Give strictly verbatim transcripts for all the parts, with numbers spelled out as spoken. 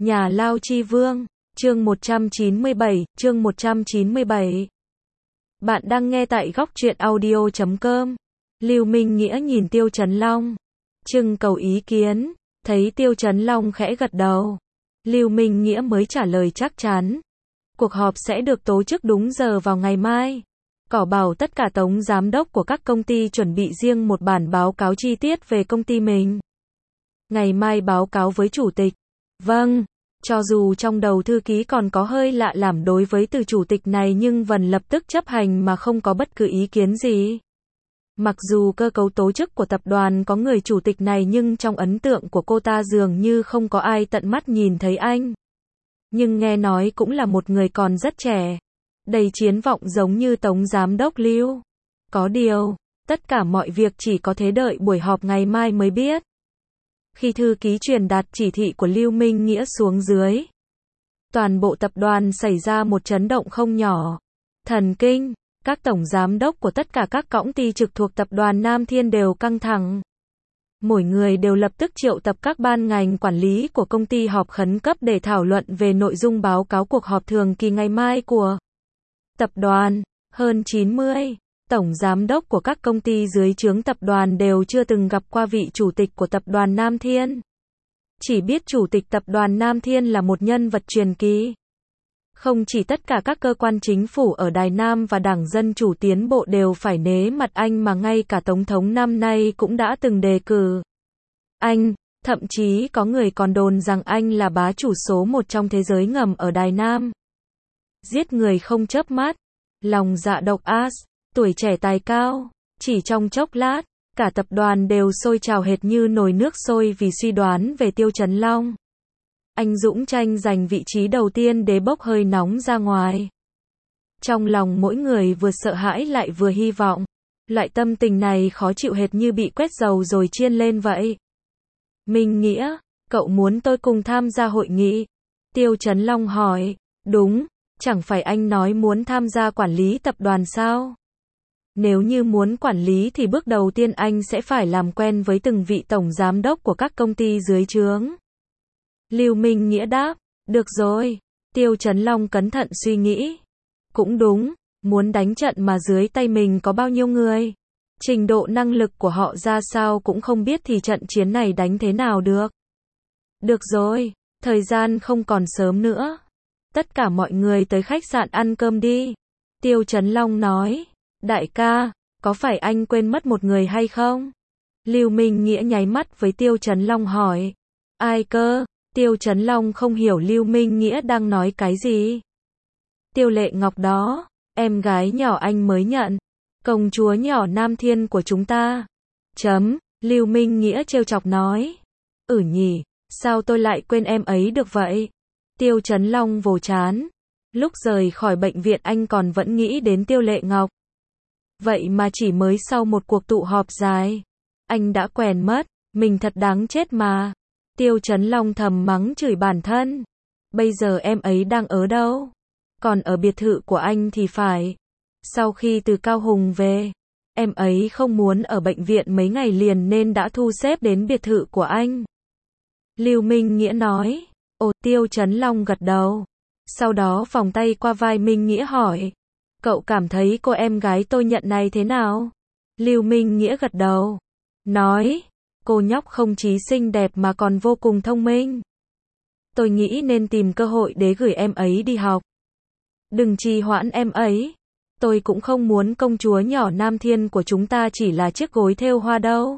Nhà Lao Chi Vương, chương một trăm chín mươi bảy, chương một trăm chín mươi bảy. Bạn đang nghe tại góc truyện audio chấm com. Lưu Minh Nghĩa nhìn Tiêu Chấn Long, trưng cầu ý kiến, thấy Tiêu Chấn Long khẽ gật đầu. Lưu Minh Nghĩa mới trả lời chắc chắn. Cuộc họp sẽ được tổ chức đúng giờ vào ngày mai. Cỏ bảo tất cả tổng giám đốc của các công ty chuẩn bị riêng một bản báo cáo chi tiết về công ty mình. Ngày mai báo cáo với chủ tịch. Vâng, cho dù trong đầu thư ký còn có hơi lạ lảm đối với từ chủ tịch này nhưng Vân lập tức chấp hành mà không có bất cứ ý kiến gì. Mặc dù cơ cấu tổ chức của tập đoàn có người chủ tịch này nhưng trong ấn tượng của cô ta dường như không có ai tận mắt nhìn thấy anh. Nhưng nghe nói cũng là một người còn rất trẻ, đầy triển vọng giống như Tổng Giám đốc Lưu. Có điều, tất cả mọi việc chỉ có thể đợi buổi họp ngày mai mới biết. Khi thư ký truyền đạt chỉ thị của Lưu Minh Nghĩa xuống dưới, toàn bộ tập đoàn xảy ra một chấn động không nhỏ. Thần kinh, các tổng giám đốc của tất cả các cõng ty trực thuộc tập đoàn Nam Thiên đều căng thẳng. Mỗi người đều lập tức triệu tập các ban ngành quản lý của công ty họp khẩn cấp để thảo luận về nội dung báo cáo cuộc họp thường kỳ ngày mai của tập đoàn. Hơn chín mươi tổng giám đốc của các công ty dưới trướng tập đoàn đều chưa từng gặp qua vị chủ tịch của tập đoàn Nam Thiên. Chỉ biết chủ tịch tập đoàn Nam Thiên là một nhân vật truyền kỳ. Không chỉ tất cả các cơ quan chính phủ ở Đài Nam và Đảng Dân Chủ Tiến Bộ đều phải nể mặt anh mà ngay cả Tổng thống năm nay cũng đã từng đề cử anh, thậm chí có người còn đồn rằng anh là bá chủ số một trong thế giới ngầm ở Đài Nam. Giết người không chớp mắt, lòng dạ độc ác, tuổi trẻ tài cao, chỉ trong chốc lát, cả tập đoàn đều sôi trào hệt như nồi nước sôi vì suy đoán về Tiêu Chấn Long. Anh dũng tranh giành vị trí đầu tiên để bốc hơi nóng ra ngoài. Trong lòng mỗi người vừa sợ hãi lại vừa hy vọng. Loại tâm tình này khó chịu hệt như bị quét dầu rồi chiên lên vậy. Minh Nghĩa, cậu muốn tôi cùng tham gia hội nghị? Tiêu Chấn Long hỏi. Đúng, chẳng phải anh nói muốn tham gia quản lý tập đoàn sao? Nếu như muốn quản lý thì bước đầu tiên anh sẽ phải làm quen với từng vị tổng giám đốc của các công ty dưới trướng. Lưu Minh Nghĩa đáp, được rồi. Tiêu Chấn Long cẩn thận suy nghĩ. Cũng đúng, muốn đánh trận mà dưới tay mình có bao nhiêu người? Trình độ năng lực của họ ra sao cũng không biết thì trận chiến này đánh thế nào được. Được rồi, thời gian không còn sớm nữa. Tất cả mọi người tới khách sạn ăn cơm đi. Tiêu Chấn Long nói, đại ca, có phải anh quên mất một người hay không? Lưu Minh Nghĩa nháy mắt với Tiêu Chấn Long hỏi, ai cơ? Tiêu Chấn Long không hiểu Lưu Minh Nghĩa đang nói cái gì. Tiêu Lệ Ngọc đó, em gái nhỏ anh mới nhận, công chúa nhỏ Nam Thiên của chúng ta. Chấm, Lưu Minh Nghĩa trêu chọc nói. Ừ nhỉ, sao tôi lại quên em ấy được vậy? Tiêu Chấn Long vồ chán. Lúc rời khỏi bệnh viện anh còn vẫn nghĩ đến Tiêu Lệ Ngọc. Vậy mà chỉ mới sau một cuộc tụ họp dài, anh đã quên mất, mình thật đáng chết mà. Tiêu Chấn Long thầm mắng chửi bản thân. Bây giờ em ấy đang ở đâu? Còn ở biệt thự của anh thì phải. Sau khi từ Cao Hùng về, em ấy không muốn ở bệnh viện mấy ngày liền nên đã thu xếp đến biệt thự của anh. Lưu Minh Nghĩa nói. Ồ, Tiêu Chấn Long gật đầu. Sau đó vòng tay qua vai Minh Nghĩa hỏi. Cậu cảm thấy cô em gái tôi nhận này thế nào? Lưu Minh Nghĩa gật đầu. Nói. Cô nhóc không chỉ xinh đẹp mà còn vô cùng thông minh. Tôi nghĩ nên tìm cơ hội để gửi em ấy đi học. Đừng trì hoãn em ấy. Tôi cũng không muốn công chúa nhỏ Nam Thiên của chúng ta chỉ là chiếc gối thêu hoa đâu.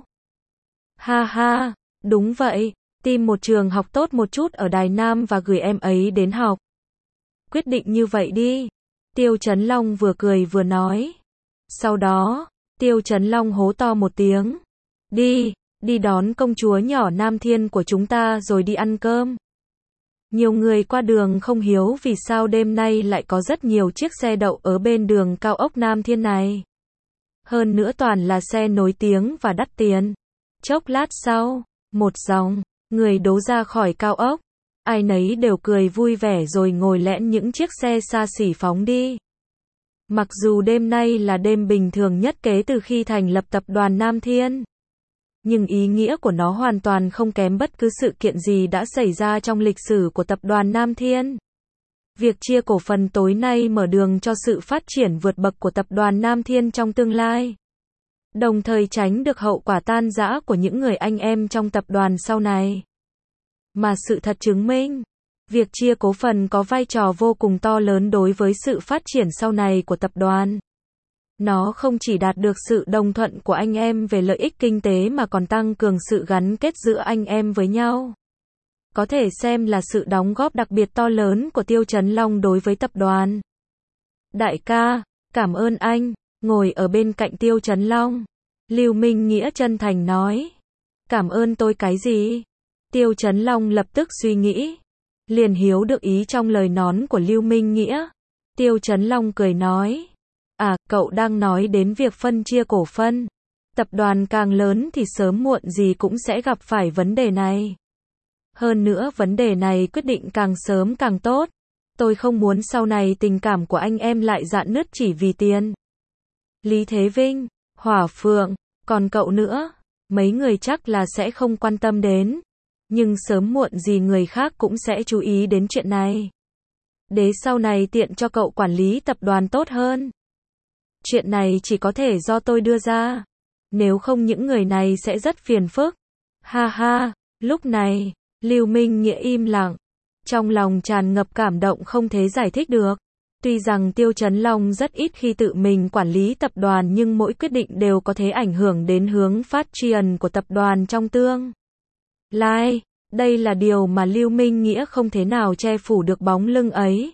Ha ha, đúng vậy, tìm một trường học tốt một chút ở Đài Nam và gửi em ấy đến học. Quyết định như vậy đi. Tiêu Chấn Long vừa cười vừa nói. Sau đó, Tiêu Chấn Long hố to một tiếng. Đi. Đi đón công chúa nhỏ Nam Thiên của chúng ta rồi đi ăn cơm. Nhiều người qua đường không hiểu vì sao đêm nay lại có rất nhiều chiếc xe đậu ở bên đường cao ốc Nam Thiên này. Hơn nữa toàn là xe nổi tiếng và đắt tiền. Chốc lát sau, một dòng người đổ ra khỏi cao ốc. Ai nấy đều cười vui vẻ rồi ngồi lẽn những chiếc xe xa xỉ phóng đi. Mặc dù đêm nay là đêm bình thường nhất kể từ khi thành lập tập đoàn Nam Thiên. nhưng ý nghĩa của nó hoàn toàn không kém bất cứ sự kiện gì đã xảy ra trong lịch sử của tập đoàn Nam Thiên. Việc chia cổ phần tối nay mở đường cho sự phát triển vượt bậc của tập đoàn Nam Thiên trong tương lai, đồng thời tránh được hậu quả tan rã của những người anh em trong tập đoàn sau này. Mà sự thật chứng minh, việc chia cổ phần có vai trò vô cùng to lớn đối với sự phát triển sau này của tập đoàn. Nó không chỉ đạt được sự đồng thuận của anh em về lợi ích kinh tế mà còn tăng cường sự gắn kết giữa anh em với nhau. Có thể xem là sự đóng góp đặc biệt to lớn của Tiêu Chấn Long đối với tập đoàn. Đại ca, cảm ơn anh. Ngồi ở bên cạnh Tiêu Chấn Long, Lưu Minh Nghĩa chân thành nói. Cảm ơn tôi cái gì? Tiêu Chấn Long lập tức suy nghĩ, liền hiểu được ý trong lời nón của Lưu Minh Nghĩa. Tiêu Chấn Long cười nói. À, cậu đang nói đến việc phân chia cổ phân. Tập đoàn càng lớn thì sớm muộn gì cũng sẽ gặp phải vấn đề này. Hơn nữa vấn đề này quyết định càng sớm càng tốt. Tôi không muốn sau này tình cảm của anh em lại rạn nứt chỉ vì tiền. Lý Thế Vinh, Hỏa Phượng, còn cậu nữa, mấy người chắc là sẽ không quan tâm đến. Nhưng sớm muộn gì người khác cũng sẽ chú ý đến chuyện này. Để sau này tiện cho cậu quản lý tập đoàn tốt hơn. Chuyện này chỉ có thể do tôi đưa ra. Nếu không những người này sẽ rất phiền phức. Ha ha, lúc này, Lưu Minh Nghĩa im lặng. Trong lòng tràn ngập cảm động không thể giải thích được. Tuy rằng Tiêu Chấn Long rất ít khi tự mình quản lý tập đoàn nhưng mỗi quyết định đều có thể ảnh hưởng đến hướng phát triển của tập đoàn trong tương lai. Đây là điều mà Lưu Minh Nghĩa không thể nào che phủ được bóng lưng ấy.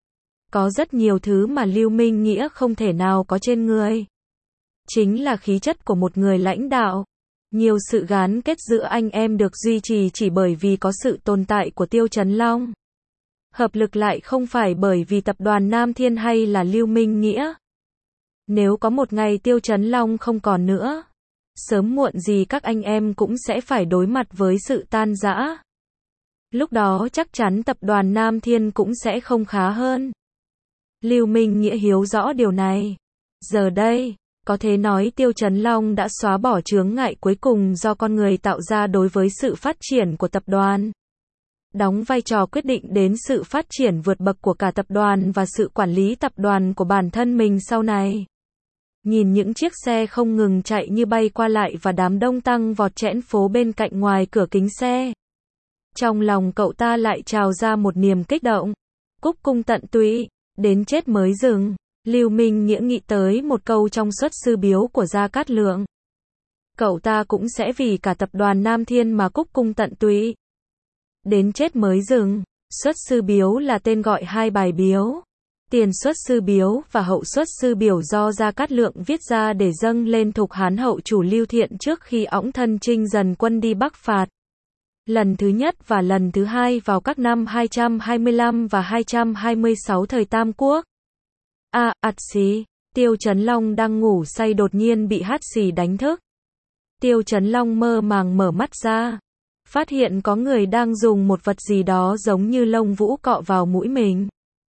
Có rất nhiều thứ mà Lưu Minh Nghĩa không thể nào có trên người. Chính là khí chất của một người lãnh đạo. Nhiều sự gắn kết giữa anh em được duy trì chỉ bởi vì có sự tồn tại của Tiêu Chấn Long. Hợp lực lại không phải bởi vì tập đoàn Nam Thiên hay là Lưu Minh Nghĩa. Nếu có một ngày Tiêu Chấn Long không còn nữa, sớm muộn gì các anh em cũng sẽ phải đối mặt với sự tan rã. Lúc đó chắc chắn tập đoàn Nam Thiên cũng sẽ không khá hơn. Lưu Minh Nghĩa hiểu rõ điều này. Giờ đây, có thể nói Tiêu Chấn Long đã xóa bỏ chướng ngại cuối cùng do con người tạo ra đối với sự phát triển của tập đoàn. Đóng vai trò quyết định đến sự phát triển vượt bậc của cả tập đoàn và sự quản lý tập đoàn của bản thân mình sau này. Nhìn những chiếc xe không ngừng chạy như bay qua lại và đám đông tăng vọt chẽn phố bên cạnh ngoài cửa kính xe. Trong lòng cậu ta lại trào ra một niềm kích động. Cúc cung tận tụy, đến chết mới dừng. Lưu Minh Nghĩa nghĩ tới một câu trong Xuất Sư Biếu của Gia Cát Lượng. Cậu ta cũng sẽ vì cả tập đoàn Nam Thiên mà cúc cung tận tụy. Đến chết mới dừng. Xuất Sư Biếu là tên gọi hai bài biếu. Tiền Xuất Sư Biếu và Hậu Xuất Sư Biểu do Gia Cát Lượng viết ra để dâng lên Thục Hán hậu chủ Lưu Thiện trước khi ẵng thân chinh dần quân đi Bắc phạt. Lần thứ nhất và lần thứ hai vào các năm hai trăm hai mươi lăm và hai trăm hai mươi sáu thời Tam Quốc. À, ạt xì, Tiêu Chấn Long đang ngủ say đột nhiên bị hắt xì đánh thức. Tiêu Chấn Long mơ màng mở mắt ra, phát hiện có người đang dùng một vật gì đó giống như lông vũ cọ vào mũi mình.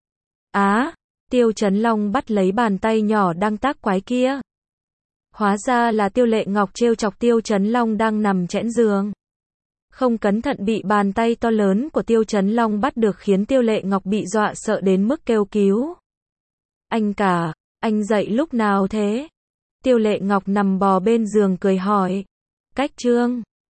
Á, Tiêu Chấn Long bắt lấy bàn tay nhỏ đang tác quái kia. Hóa ra là Tiêu Lệ Ngọc trêu chọc Tiêu Chấn Long đang nằm chẽn giường. Không cẩn thận bị bàn tay to lớn của Tiêu Chấn Long bắt được khiến Tiêu Lệ Ngọc bị dọa sợ đến mức kêu cứu. Anh cả, anh dậy lúc nào thế? Tiêu Lệ Ngọc nằm bò bên giường cười hỏi. Cách trương,